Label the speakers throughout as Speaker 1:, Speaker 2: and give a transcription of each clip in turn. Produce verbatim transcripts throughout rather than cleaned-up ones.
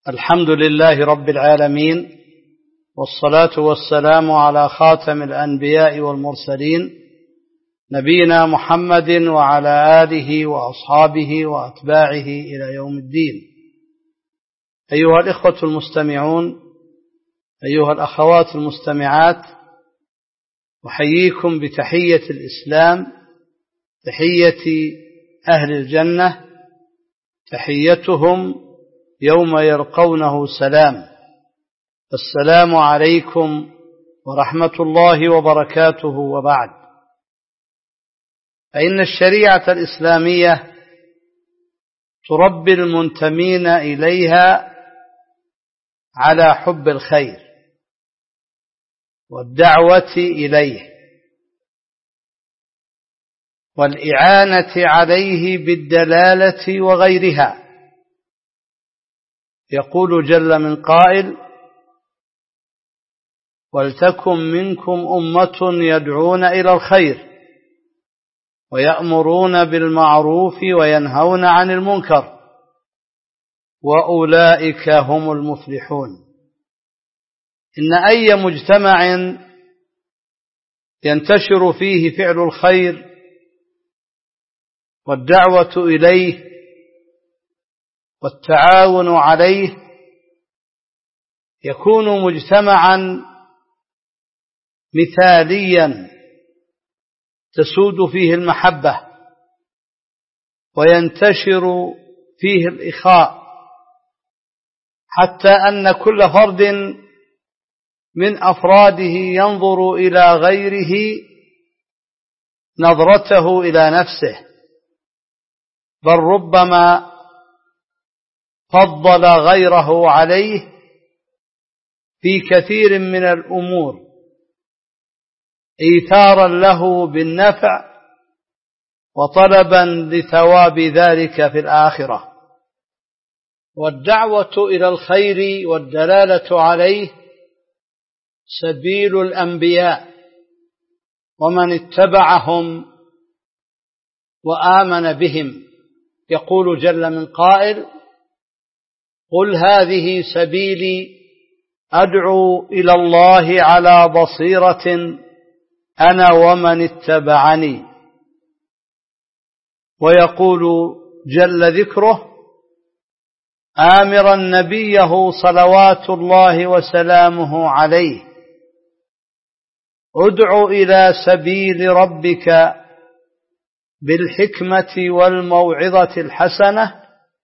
Speaker 1: الحمد لله رب العالمين، والصلاة والسلام على خاتم الأنبياء والمرسلين نبينا محمد وعلى آله وأصحابه وأتباعه إلى يوم الدين. أيها الإخوة المستمعون، أيها الأخوات المستمعات، أحييكم بتحية الإسلام، تحية أهل الجنة، تحيتهم يوم يلقونه سلام. السلام عليكم ورحمة الله وبركاته. وبعد، فإن الشريعة الإسلامية تربي المنتمين إليها على حب الخير والدعوة إليه والإعانة عليه بالدلالة وغيرها. يقول جل من قائل: ولتكن منكم أمة يدعون إلى الخير ويأمرون بالمعروف وينهون عن المنكر وأولئك هم المفلحون. إن أي مجتمع ينتشر فيه فعل الخير والدعوة إليه والتعاون عليه يكون مجتمعا مثاليا تسود فيه المحبة وينتشر فيه الإخاء، حتى أن كل فرد من أفراده ينظر إلى غيره نظرته إلى نفسه، بل ربما فضل غيره عليه في كثير من الأمور إيثارا له بالنفع وطلبا لثواب ذلك في الآخرة. والدعوة إلى الخير والدلالة عليه سبيل الأنبياء ومن اتبعهم وآمن بهم. يقول جل من قائل: قل هذه سبيلي أدعو إلى الله على بصيرة أنا ومن اتبعني. ويقول جل ذكره آمرا نبيه صلوات الله وسلامه عليه: ادع إلى سبيل ربك بالحكمة والموعظة الحسنة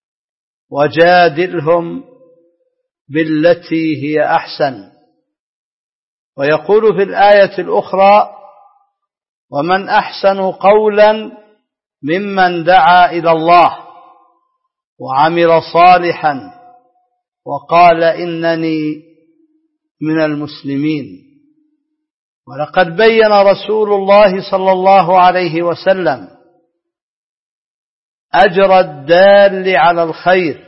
Speaker 1: وجادلهم بالتي هي أحسن. ويقول في الآية الأخرى: ومن أحسن قولا ممن دعا إلى الله وعمل صالحا وقال إنني من المسلمين. ولقد بين رسول الله صلى الله عليه وسلم أجر الدال على الخير،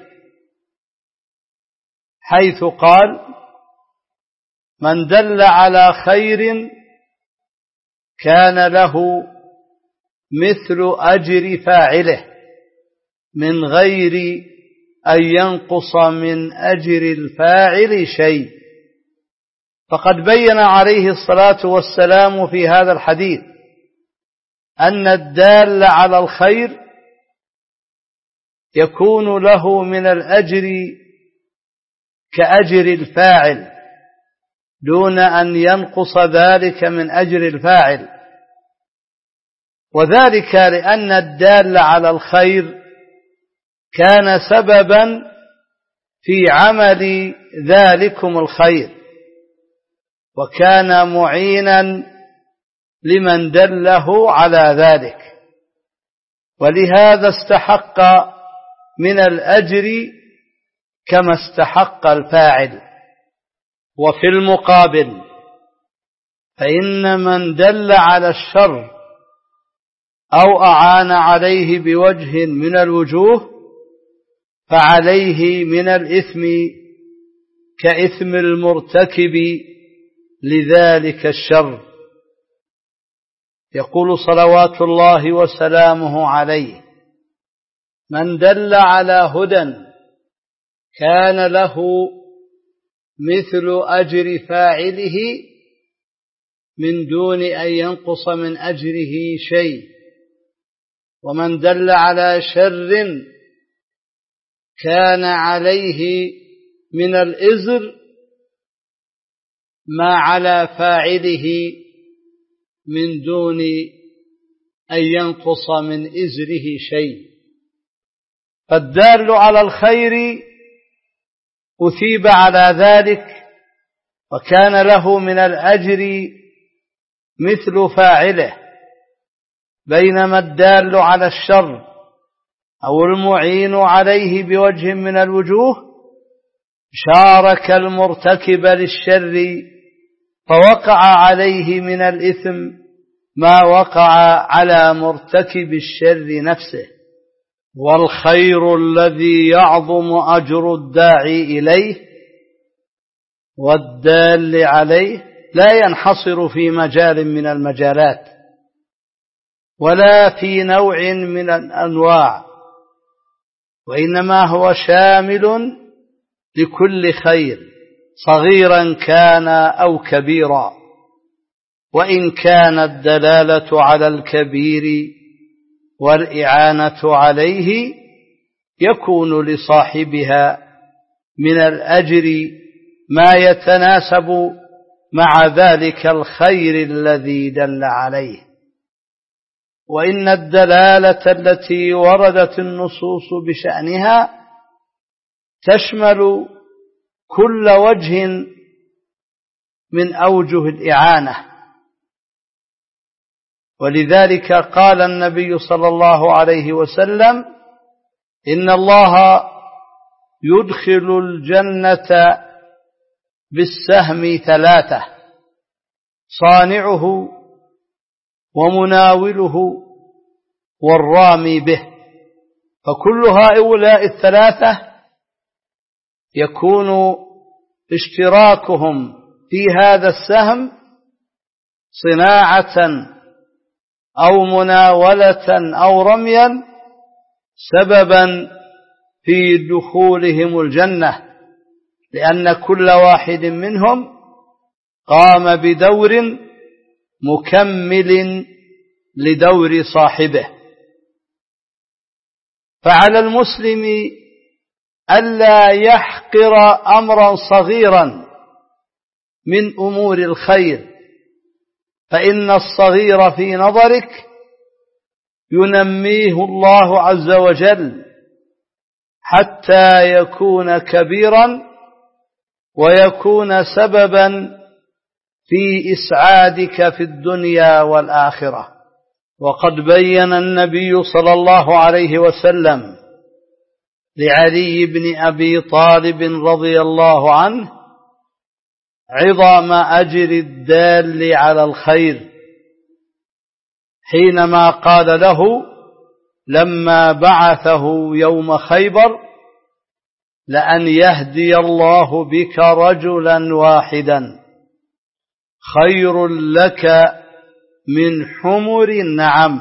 Speaker 1: حيث قال: من دل على خير كان له مثل أجر فاعله من غير أن ينقص من أجر الفاعل شيء. فقد بين عليه الصلاة والسلام في هذا الحديث أن الدال على الخير يكون له من الأجر كأجر الفاعل دون أن ينقص ذلك من أجر الفاعل، وذلك لأن الدال على الخير كان سببا في عمل ذلكم الخير وكان معينا لمن دله على ذلك، ولهذا استحق من الأجر كما استحق الفاعل. وفي المقابل فإن من دل على الشر أو أعان عليه بوجه من الوجوه فعليه من الإثم كإثم المرتكب لذلك الشر. يقول صلوات الله وسلامه عليه: من دل على هدى كان له مثل أجر فاعله من دون أن ينقص من أجره شيء. ومن دل على شر كان عليه من الإزر ما على فاعله من دون أن ينقص من إزره شيء. فالدال على الخير أثيب على ذلك وكان له من الأجر مثل فاعله، بينما الدال على الشر أو المعين عليه بوجه من الوجوه شارك المرتكب للشر فوقع عليه من الإثم ما وقع على مرتكب الشر نفسه. والخير الذي يعظم أجر الداعي إليه والدال عليه لا ينحصر في مجال من المجالات ولا في نوع من الأنواع، وإنما هو شامل لكل خير صغيرا كان أو كبيرا، وإن كانت الدلالة على الكبير والإعانة عليه يكون لصاحبها من الأجر ما يتناسب مع ذلك الخير الذي دل عليه. وإن الدلالة التي وردت النصوص بشأنها تشمل كل وجه من أوجه الإعانة، ولذلك قال النبي صلى الله عليه وسلم: إن الله يدخل الجنة بالسهم ثلاثة: صانعه ومناوله والرامي به. فكل هؤلاء الثلاثة يكون اشتراكهم في هذا السهم صناعة أو مناولة أو رميا سببا في دخولهم الجنة، لأن كل واحد منهم قام بدور مكمل لدور صاحبه. فعلى المسلم ألا يحقر أمرا صغيرا من أمور الخير، فإن الصغير في نظرك ينميه الله عز وجل حتى يكون كبيرا ويكون سببا في إسعادك في الدنيا والآخرة. وقد بين النبي صلى الله عليه وسلم لعلي بن أبي طالب رضي الله عنه عظم أجر الدال على الخير حينما قال له لما بعثه يوم خيبر: لأن يهدي الله بك رجلا واحدا خير لك من حمر النعم.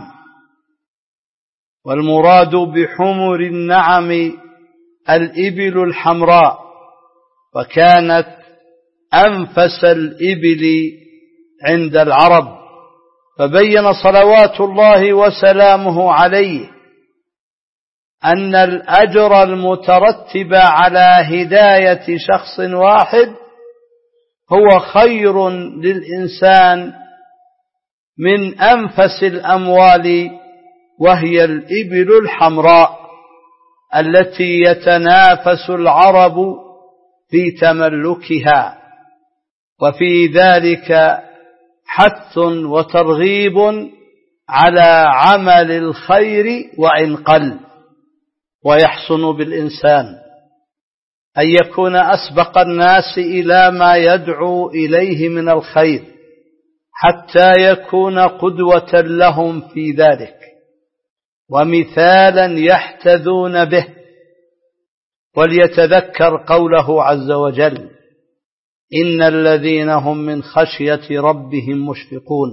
Speaker 1: والمراد بحمر النعم الإبل الحمراء، وكانت أنفس الإبل عند العرب. فبين صلوات الله وسلامه عليه أن الأجر المترتب على هداية شخص واحد هو خير للإنسان من أنفس الأموال، وهي الإبل الحمراء التي يتنافس العرب في تملكها. وفي ذلك حث وترغيب على عمل الخير وإن قل. ويحسن بالإنسان أن يكون أسبق الناس إلى ما يدعو إليه من الخير حتى يكون قدوة لهم في ذلك ومثالا يحتذون به. وليتذكر قوله عز وجل: إن الذين هم من خشية ربهم مشفقون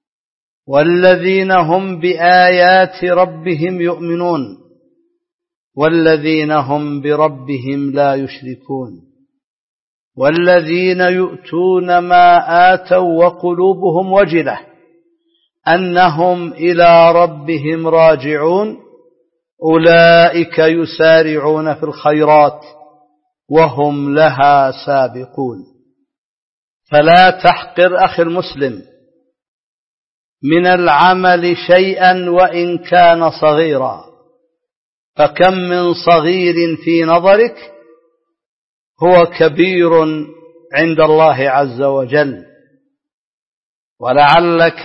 Speaker 1: والذين هم بآيات ربهم يؤمنون والذين هم بربهم لا يشركون والذين يؤتون ما آتوا وقلوبهم وجلة أنهم إلى ربهم راجعون أولئك يسارعون في الخيرات وهم لها سابقون. فلا تحقر أخي المسلم من العمل شيئا وإن كان صغيرا، فكم من صغير في نظرك هو كبير عند الله عز وجل. ولعلك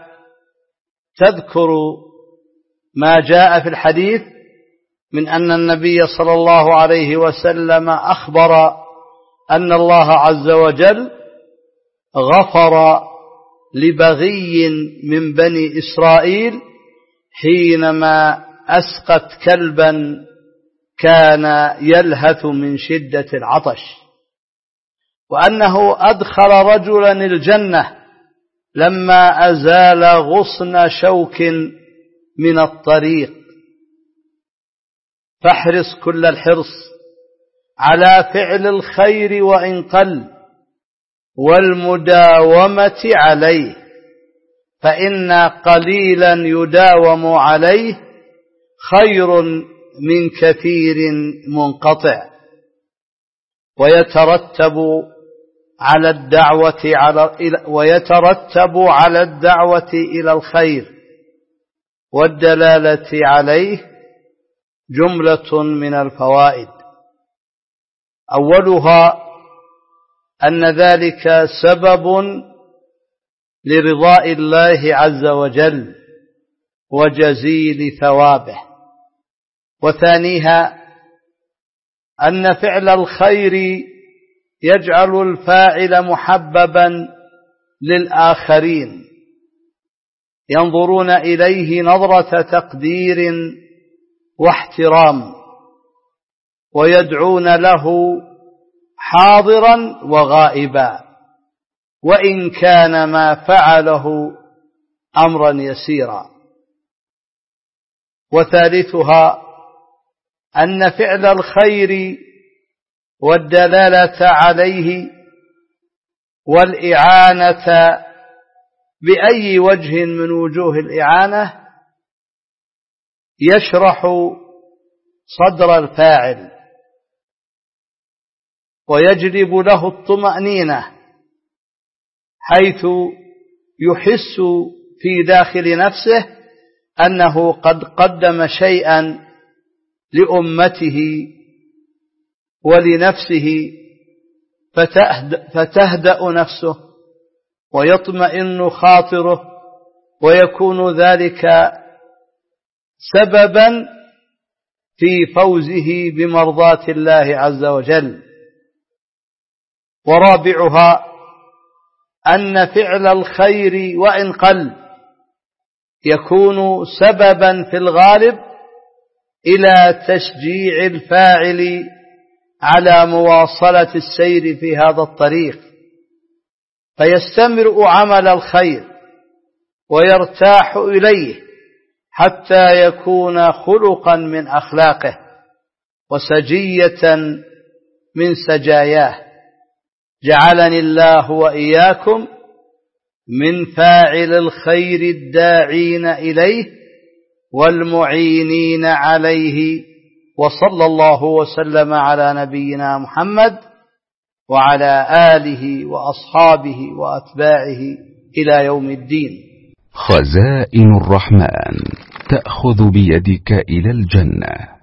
Speaker 1: تذكر ما جاء في الحديث من أن النبي صلى الله عليه وسلم أخبر أن الله عز وجل غفر لبغي من بني إسرائيل حينما أسقت كلبا كان يلهث من شدة العطش، وأنه أدخل رجلا الجنة لما أزال غصن شوك من الطريق. فاحرص كل الحرص على فعل الخير وإن قل والمداومة عليه، فإن قليلا يداوم عليه خير من كثير منقطع. ويترتب على الدعوة على ويترتب على الدعوة إلى الخير والدلالة عليه جملة من الفوائد. أولها أن ذلك سبب لرضاء الله عز وجل وجزيل ثوابه. وثانيها أن فعل الخير يجعل الفاعل محببا للآخرين، ينظرون إليه نظرة تقدير واحترام، ويدعون له حاضرا وغائبا وإن كان ما فعله أمرا يسيرا. وثالثها أن فعل الخير والدلالة عليه والإعانة بأي وجه من وجوه الإعانة يشرح صدر الفاعل ويجلب له الطمأنينة، حيث يحس في داخل نفسه أنه قد قدم شيئا لأمته ولنفسه، فتهدأ نفسه ويطمئن خاطره، ويكون ذلك سببا في فوزه بمرضاة الله عز وجل. ورابعها أن فعل الخير وإن قل يكون سببا في الغالب إلى تشجيع الفاعل على مواصلة السير في هذا الطريق، فيستمر عمل الخير ويرتاح إليه حتى يكون خلقا من أخلاقه وسجية من سجاياه. جعلني الله وإياكم من فاعل الخير الداعين إليه والمعينين عليه. وصلى الله وسلم على نبينا محمد وعلى آله وأصحابه وأتباعه إلى يوم الدين.
Speaker 2: خزائن الرحمن تأخذ بيدك إلى الجنة.